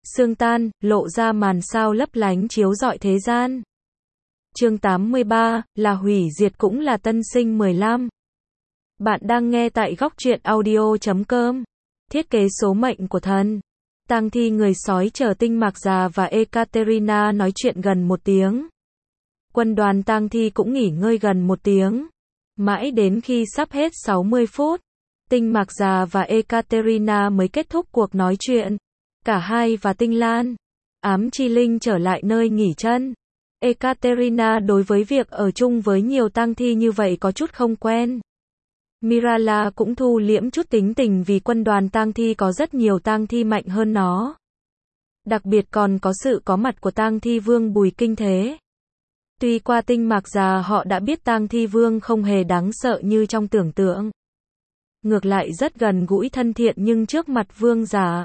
Sương tan, lộ ra màn sao lấp lánh chiếu rọi thế gian. Chương 83, là hủy diệt cũng là tân sinh 15. Bạn đang nghe tại góc truyện audio.com. Thiết kế số mệnh của thần. Tang thi người sói chờ Tinh Mạc Già và Ekaterina nói chuyện gần 1 tiếng. Quân đoàn tang thi cũng nghỉ ngơi gần 1 tiếng. Mãi đến khi sắp hết 60 phút, Tinh Mạc Già và Ekaterina mới kết thúc cuộc nói chuyện. Cả hai và Tinh Lan, Ám Chi Linh trở lại nơi nghỉ chân. Ekaterina đối với việc ở chung với nhiều tang thi như vậy có chút không quen. Mirala cũng thu liễm chút tính tình vì quân đoàn tang thi có rất nhiều tang thi mạnh hơn nó. Đặc biệt còn có sự có mặt của tang thi vương Bùi Kinh Thế. Tuy qua Tinh Mạc Già họ đã biết tang thi vương không hề đáng sợ như trong tưởng tượng. Ngược lại rất gần gũi thân thiện nhưng trước mặt vương giả,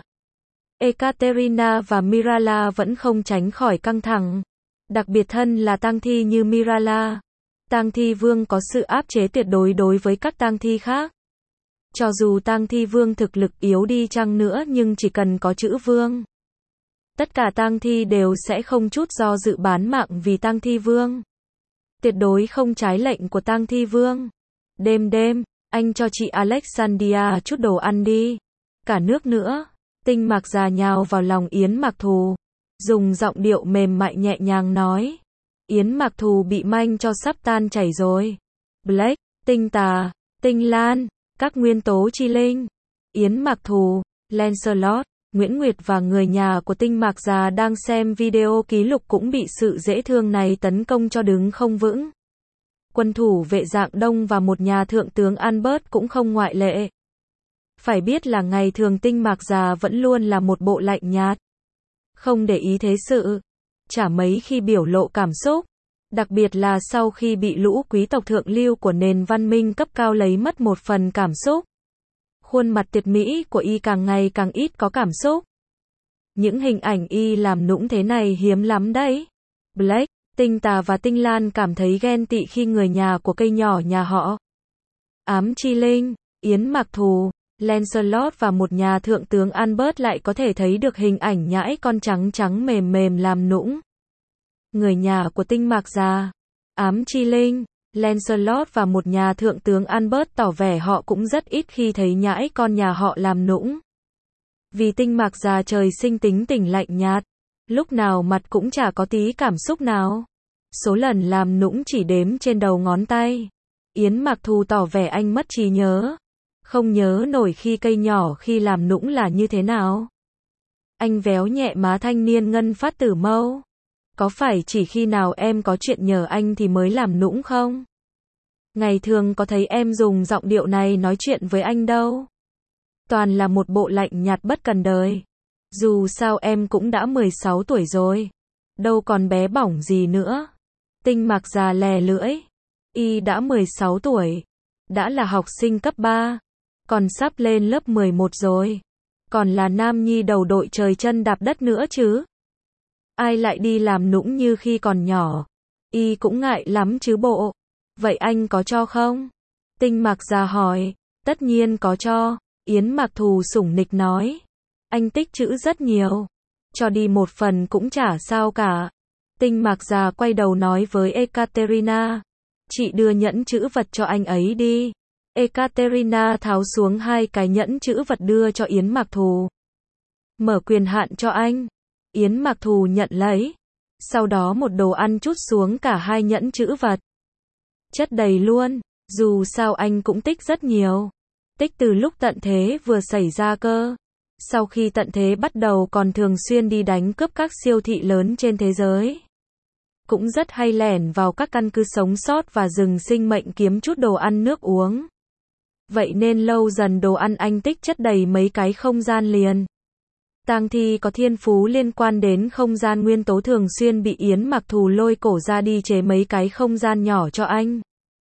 Ekaterina và Mirala vẫn không tránh khỏi căng thẳng. Đặc biệt thân là tang thi như Mirala, tang thi vương có sự áp chế tuyệt đối đối với các tang thi khác. Cho dù tang thi vương thực lực yếu đi chăng nữa nhưng chỉ cần có chữ vương, tất cả tang thi đều sẽ không chút do dự bán mạng vì tang thi vương. Tuyệt đối không trái lệnh của tang thi vương. Đêm, anh cho chị Alexandria chút đồ ăn đi. Cả nước nữa. Tinh Mạc Già nhào vào lòng Yến Mạc Thù, dùng giọng điệu mềm mại nhẹ nhàng nói. Yến Mạc Thù bị manh cho sắp tan chảy rồi. Blake, Tinh Tà, Tinh Lan, các nguyên tố chi linh, Yến Mạc Thù, Lancelot, Nguyễn Nguyệt và người nhà của Tinh Mạc Già đang xem video ký lục cũng bị sự dễ thương này tấn công cho đứng không vững. Quân thủ vệ Dạng Đông và một nhà thượng tướng Albert cũng không ngoại lệ. Phải biết là ngày thường Tinh Mạc Già vẫn luôn là một bộ lạnh nhạt, không để ý thế sự, chả mấy khi biểu lộ cảm xúc, đặc biệt là sau khi bị lũ quý tộc thượng lưu của nền văn minh cấp cao lấy mất một phần cảm xúc. Khuôn mặt tuyệt mỹ của y càng ngày càng ít có cảm xúc. Những hình ảnh y làm nũng thế này hiếm lắm đấy. Blake, Tinh Tà và Tinh Lan cảm thấy ghen tị khi người nhà của cây nhỏ nhà họ, Ám Chi Linh, Yến Mạc Thù, Lancelot và một nhà thượng tướng Albert lại có thể thấy được hình ảnh nhãi con trắng trắng mềm mềm làm nũng. Người nhà của Tinh Mạc Già, Ám Chi Linh, Lancelot và một nhà thượng tướng Albert tỏ vẻ họ cũng rất ít khi thấy nhãi con nhà họ làm nũng. Vì Tinh Mạc Già trời sinh tính tình lạnh nhạt, lúc nào mặt cũng chả có tí cảm xúc nào. Số lần làm nũng chỉ đếm trên đầu ngón tay. Yến Mạc Thù tỏ vẻ anh mất trí nhớ, không nhớ nổi khi cây nhỏ khi làm nũng là như thế nào. Anh véo nhẹ má thanh niên Ngân Phát Tử Mâu. Có phải chỉ khi nào em có chuyện nhờ anh thì mới làm nũng không? Ngày thường có thấy em dùng giọng điệu này nói chuyện với anh đâu. Toàn là một bộ lạnh nhạt bất cần đời. Dù sao em cũng đã 16 tuổi rồi, đâu còn bé bỏng gì nữa. Tinh Mạc Già lè lưỡi. Y đã 16 tuổi, đã là học sinh cấp 3, còn sắp lên lớp 11 rồi. Còn là nam nhi đầu đội trời chân đạp đất nữa chứ. Ai lại đi làm nũng như khi còn nhỏ. Y cũng ngại lắm chứ bộ. Vậy anh có cho không? Tinh Mạc Già hỏi. Tất nhiên có cho. Yến Mạc Thù sủng nịch nói. Anh tích trữ rất nhiều, cho đi một phần cũng chả sao cả. Tinh Mạc Già quay đầu nói với Ekaterina. Chị đưa nhẫn trữ vật cho anh ấy đi. Ekaterina tháo xuống 2 cái nhẫn trữ vật đưa cho Yến Mạc Thù. Mở quyền hạn cho anh. Yến Mạc Thù nhận lấy. Sau đó một đồ ăn trút xuống cả 2 nhẫn trữ vật. Chất đầy luôn, dù sao anh cũng tích rất nhiều. Tích từ lúc tận thế vừa xảy ra cơ. Sau khi tận thế bắt đầu còn thường xuyên đi đánh cướp các siêu thị lớn trên thế giới. Cũng rất hay lẻn vào các căn cứ sống sót và rừng sinh mệnh kiếm chút đồ ăn nước uống. Vậy nên lâu dần đồ ăn anh tích chất đầy mấy cái không gian liền. Tang thi có thiên phú liên quan đến không gian nguyên tố thường xuyên bị Yến Mạc Thù lôi cổ ra đi chế mấy cái không gian nhỏ cho anh.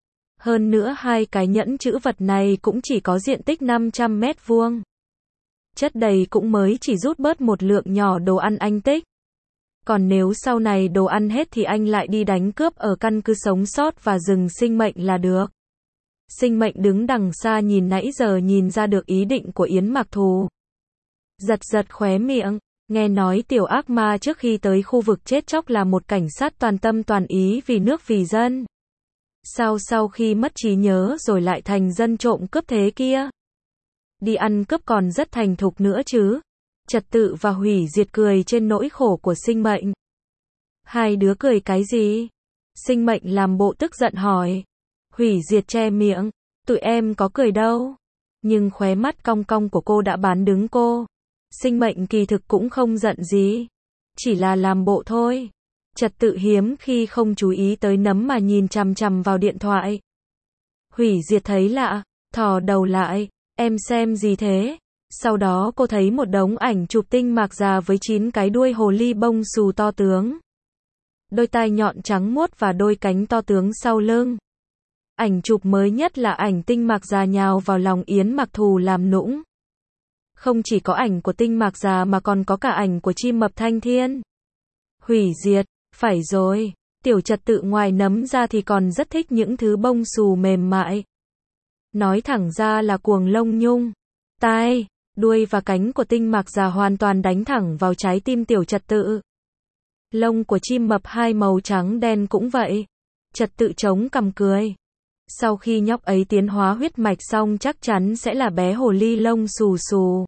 Hơn nữa 2 cái nhẫn trữ vật này cũng chỉ có diện tích 500 mét vuông. Chất đầy cũng mới chỉ rút bớt một lượng nhỏ đồ ăn anh tích. Còn nếu sau này đồ ăn hết thì anh lại đi đánh cướp ở căn cứ sống sót và rừng sinh mệnh là được. Sinh mệnh đứng đằng xa nhìn nãy giờ nhìn ra được ý định của Yến Mạc Thù. Giật giật khóe miệng, Nghe nói tiểu ác ma trước khi tới khu vực chết chóc là một cảnh sát toàn tâm toàn ý vì nước vì dân. Sao sau khi mất trí nhớ rồi lại thành dân trộm cướp thế kia? Đi ăn cướp còn rất thành thục nữa chứ. Trật tự và hủy diệt cười trên nỗi khổ của sinh mệnh. Hai đứa cười cái gì? Sinh mệnh làm bộ tức giận hỏi. Hủy diệt che miệng. Tụi em có cười đâu. Nhưng khóe mắt cong cong của cô đã bán đứng cô. Sinh mệnh kỳ thực cũng không giận gì. Chỉ là làm bộ thôi. Trật tự hiếm khi không chú ý tới nấm mà nhìn chằm chằm vào điện thoại. Hủy diệt thấy lạ, thò đầu lại. Em xem gì thế? Sau đó cô thấy một đống ảnh chụp tinh mạc già với 9 cái đuôi hồ ly bông xù to tướng. Đôi tai nhọn trắng muốt và đôi cánh to tướng sau lưng. Ảnh chụp mới nhất là ảnh tinh mạc già nhào vào lòng Yến Mặc Thù làm nũng. Không chỉ có ảnh của tinh mạc già mà còn có cả ảnh của chim mập Thanh Thiên. Hủy diệt, phải rồi, tiểu trật tự ngoài nấm ra thì còn rất thích những thứ bông xù mềm mại. Nói thẳng ra là cuồng lông nhung. Tai, đuôi và cánh của tinh mạc già hoàn toàn đánh thẳng vào trái tim tiểu trật tự. Lông của chim mập hai màu trắng đen cũng vậy. Trật tự chống cằm cười. Sau khi nhóc ấy tiến hóa huyết mạch xong chắc chắn sẽ là bé hồ ly lông xù xù.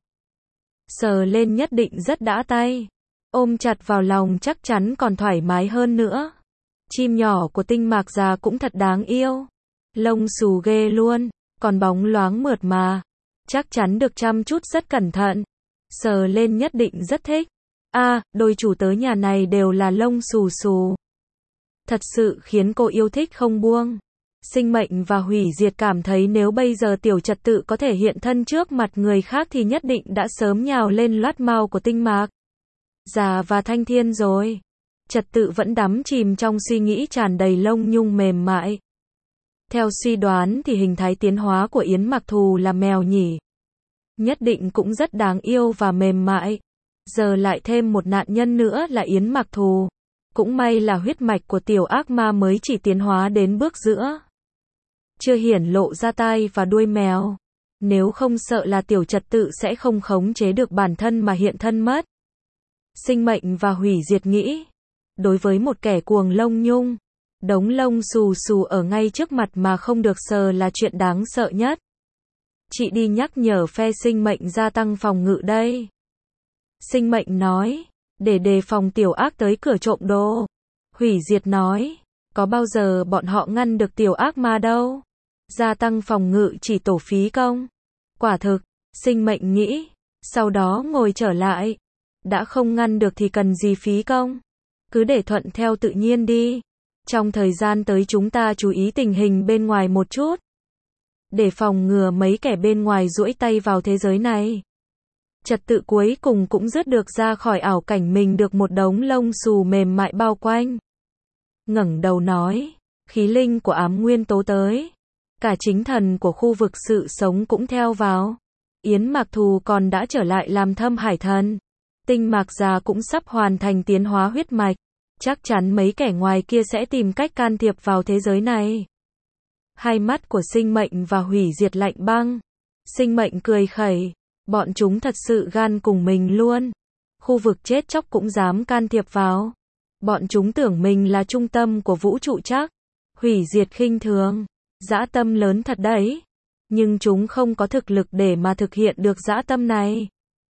Sờ lên nhất định rất đã tay. Ôm chặt vào lòng chắc chắn còn thoải mái hơn nữa. Chim nhỏ của tinh mạc già cũng thật đáng yêu. Lông xù ghê luôn, còn bóng loáng mượt mà. Chắc chắn được chăm chút rất cẩn thận. Sờ lên nhất định rất thích. Đôi chủ tớ nhà này đều là lông xù xù. Thật sự khiến cô yêu thích không buông. Sinh mệnh và hủy diệt cảm thấy nếu bây giờ tiểu trật tự có thể hiện thân trước mặt người khác thì nhất định đã sớm nhào lên loát mau của tinh mạc già và Thanh Thiên rồi. Trật tự vẫn đắm chìm trong suy nghĩ tràn đầy lông nhung mềm mại. Theo suy đoán thì hình thái tiến hóa của Yến Mặc Thù là mèo nhỉ. Nhất định cũng rất đáng yêu và mềm mại. Giờ lại thêm một nạn nhân nữa là Yến Mặc Thù. Cũng may là huyết mạch của tiểu ác ma mới chỉ tiến hóa đến bước giữa. Chưa hiển lộ ra tai và đuôi mèo. Nếu không sợ là tiểu trật tự sẽ không khống chế được bản thân mà hiện thân mất. Sinh mệnh và hủy diệt nghĩ. Đối với một kẻ cuồng lông nhung, đống lông xù xù ở ngay trước mặt mà không được sờ là chuyện đáng sợ nhất. Chị đi nhắc nhở phe sinh mệnh gia tăng phòng ngự đây. Sinh mệnh nói, để đề phòng tiểu ác tới cửa trộm đồ. Hủy diệt nói, có bao giờ bọn họ ngăn được tiểu ác ma đâu. Gia tăng phòng ngự chỉ tổ phí công. Quả thực, sinh mệnh nghĩ, sau đó ngồi trở lại. Đã không ngăn được thì cần gì phí công. Cứ để thuận theo tự nhiên đi. Trong thời gian tới chúng ta chú ý tình hình bên ngoài một chút. Để phòng ngừa mấy kẻ bên ngoài duỗi tay vào thế giới này. Trật tự cuối cùng cũng dứt được ra khỏi ảo cảnh mình được một đống lông xù mềm mại bao quanh. Ngẩng đầu nói, khí linh của ám nguyên tố tới. Cả chính thần của khu vực sự sống cũng theo vào. Yến Mặc Thù còn đã trở lại làm Thâm Hải Thần. Tinh mạc già cũng sắp hoàn thành tiến hóa huyết mạch. Chắc chắn mấy kẻ ngoài kia sẽ tìm cách can thiệp vào thế giới này. Hai mắt của sinh mệnh và hủy diệt lạnh băng. Sinh mệnh cười khẩy. Bọn chúng thật sự gan cùng mình luôn. Khu vực chết chóc cũng dám can thiệp vào. Bọn chúng tưởng mình là trung tâm của vũ trụ chắc. Hủy diệt khinh thường. Dã tâm lớn thật đấy. Nhưng chúng không có thực lực để mà thực hiện được dã tâm này.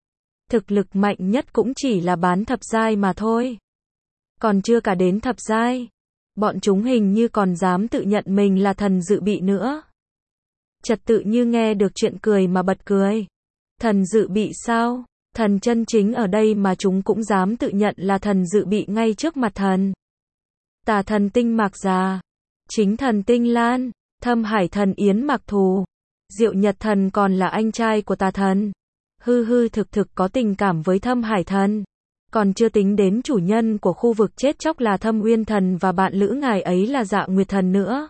Thực lực mạnh nhất cũng chỉ là bán thập giai mà thôi. Còn chưa cả đến thập giai. Bọn chúng hình như còn dám tự nhận mình là thần dự bị nữa. Trật tự như nghe được chuyện cười mà bật cười. Thần dự bị sao? Thần chân chính ở đây mà chúng cũng dám tự nhận là thần dự bị ngay trước mặt thần. Tà thần tinh mạc già. Chính thần tinh lan. Thâm hải thần Yến Mặc Thù. Diệu nhật thần còn là anh trai của tà thần. Thực có tình cảm với Thâm Hải Thần. Còn chưa tính đến chủ nhân của khu vực chết chóc là Thâm Uyên Thần và bạn lữ ngài ấy là Dạ Nguyệt Thần nữa.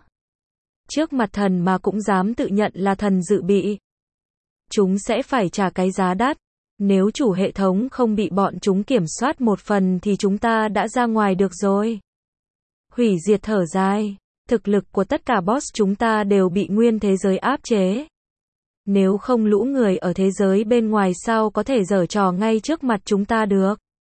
Trước mặt thần mà cũng dám tự nhận là thần dự bị. Chúng sẽ phải trả cái giá đắt. Nếu chủ hệ thống không bị bọn chúng kiểm soát một phần thì chúng ta đã ra ngoài được rồi. Hủy diệt thở dài. Thực lực của tất cả boss chúng ta đều bị nguyên thế giới áp chế. Nếu không lũ người ở thế giới bên ngoài sao có thể giở trò ngay trước mặt chúng ta được.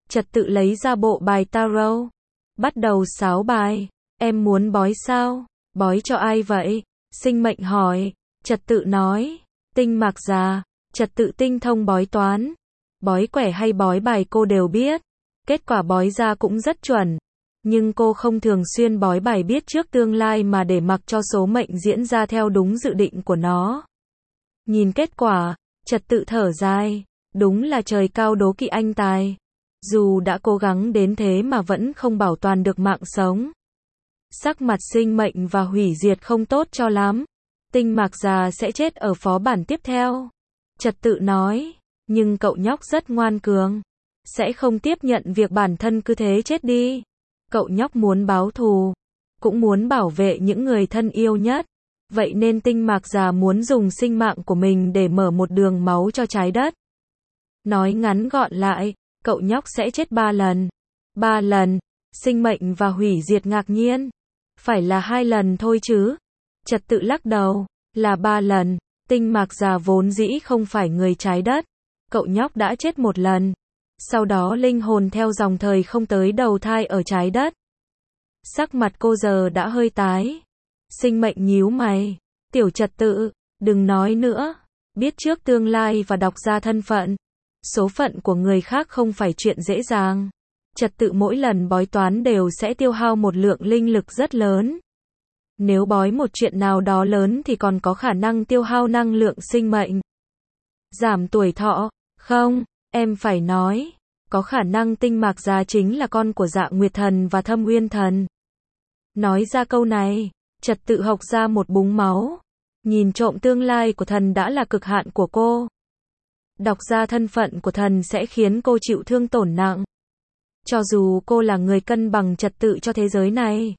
Trật tự lấy ra bộ bài tarot. Bắt đầu sáo bài. Em muốn bói sao? Bói cho ai vậy? Sinh mệnh hỏi. Trật tự nói. Tinh Mạc Già. Trật tự tinh thông bói toán. Bói quẻ hay bói bài cô đều biết. Kết quả bói ra cũng rất chuẩn. Nhưng cô không thường xuyên bói bài biết trước tương lai mà để mặc cho số mệnh diễn ra theo đúng dự định của nó. Nhìn kết quả, Trật tự thở dài. Đúng là trời cao đố kỵ anh tài. Dù đã cố gắng đến thế mà vẫn không bảo toàn được mạng sống. Sắc mặt sinh mệnh và hủy diệt không tốt cho lắm. Tinh Mạc Già sẽ chết ở phó bản tiếp theo. Trật tự nói. Nhưng cậu nhóc rất ngoan cường. Sẽ không tiếp nhận việc bản thân cứ thế chết đi. Cậu nhóc muốn báo thù. Cũng muốn bảo vệ những người thân yêu nhất. Vậy nên Tinh Mạc Già muốn dùng sinh mạng của mình để mở một đường máu cho trái đất. Nói ngắn gọn lại, cậu nhóc sẽ chết 3 lần. 3 lần. Sinh mệnh và hủy diệt ngạc nhiên. Phải là 2 lần thôi chứ. Trật tự lắc đầu. Là 3 lần. Tinh Mạc Già vốn dĩ không phải người trái đất. Cậu nhóc đã chết 1 lần. Sau đó linh hồn theo dòng thời không tới đầu thai ở trái đất. Sắc mặt cô giờ đã hơi tái. Sinh mệnh nhíu mày. Tiểu Trật tự, đừng nói nữa. Biết trước tương lai và đọc ra thân phận. Số phận của người khác không phải chuyện dễ dàng. Trật tự mỗi lần bói toán đều sẽ tiêu hao một lượng linh lực rất lớn. Nếu bói một chuyện nào đó lớn thì còn có khả năng tiêu hao năng lượng sinh mệnh. Giảm tuổi thọ, không, em phải nói. Có khả năng Tinh Mạc Già chính là con của Dạ Nguyệt Thần và Thâm Uyên Thần. Nói ra câu này, Trật tự hộc ra một búng máu. Nhìn trộm tương lai của thần đã là cực hạn của cô. Đọc ra thân phận của thần sẽ khiến cô chịu thương tổn nặng. Cho dù cô là người cân bằng trật tự cho thế giới này.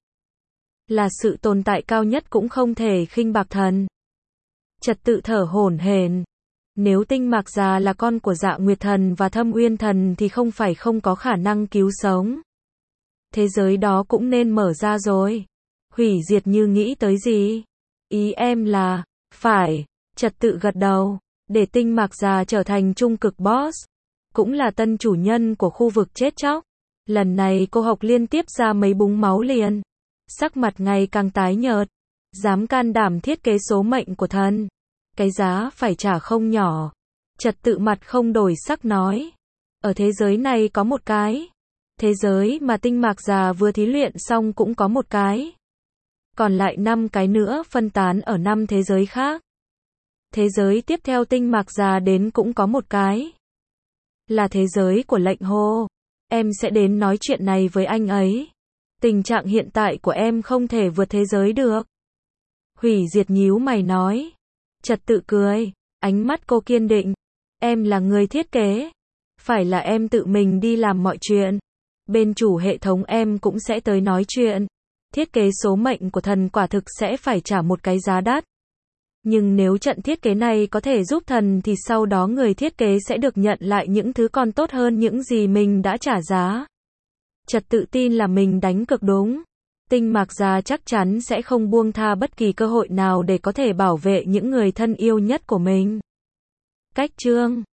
Là sự tồn tại cao nhất cũng không thể khinh bạc thần. Trật tự thở hổn hển. Nếu Tinh Mạc Già là con của Dạ Nguyệt Thần và Thâm Uyên Thần thì không phải không có khả năng cứu sống. Thế giới đó cũng nên mở ra rồi. Hủy diệt như nghĩ tới gì? Ý em là, phải, Trật tự gật đầu, để Tinh Mạc Già trở thành trung cực boss. Cũng là tân chủ nhân của khu vực chết chóc. Lần này cô học liên tiếp ra mấy búng máu liền. Sắc mặt ngày càng tái nhợt. Dám can đảm thiết kế số mệnh của thần. Cái giá phải trả không nhỏ. Trật tự mặt không đổi sắc nói. Ở thế giới này có một cái. Thế giới mà Tinh Mạc Già vừa thí luyện xong cũng có một cái. Còn lại 5 cái nữa phân tán ở 5 thế giới khác. Thế giới tiếp theo Tinh Mạc Già đến cũng có một cái. Là thế giới của lệnh hồ. Em sẽ đến nói chuyện này với anh ấy. Tình trạng hiện tại của em không thể vượt thế giới được. Hủy diệt nhíu mày nói. Trật tự cười. Ánh mắt cô kiên định. Em là người thiết kế. Phải là em tự mình đi làm mọi chuyện. Bên chủ hệ thống em cũng sẽ tới nói chuyện. Thiết kế số mệnh của thần quả thực sẽ phải trả một cái giá đắt. Nhưng nếu trận thiết kế này có thể giúp thần thì sau đó người thiết kế sẽ được nhận lại những thứ còn tốt hơn những gì mình đã trả giá. Trật tự tin là mình đánh cực đúng. Tinh Mạc Già chắc chắn sẽ không buông tha bất kỳ cơ hội nào để có thể bảo vệ những người thân yêu nhất của mình. Cách chương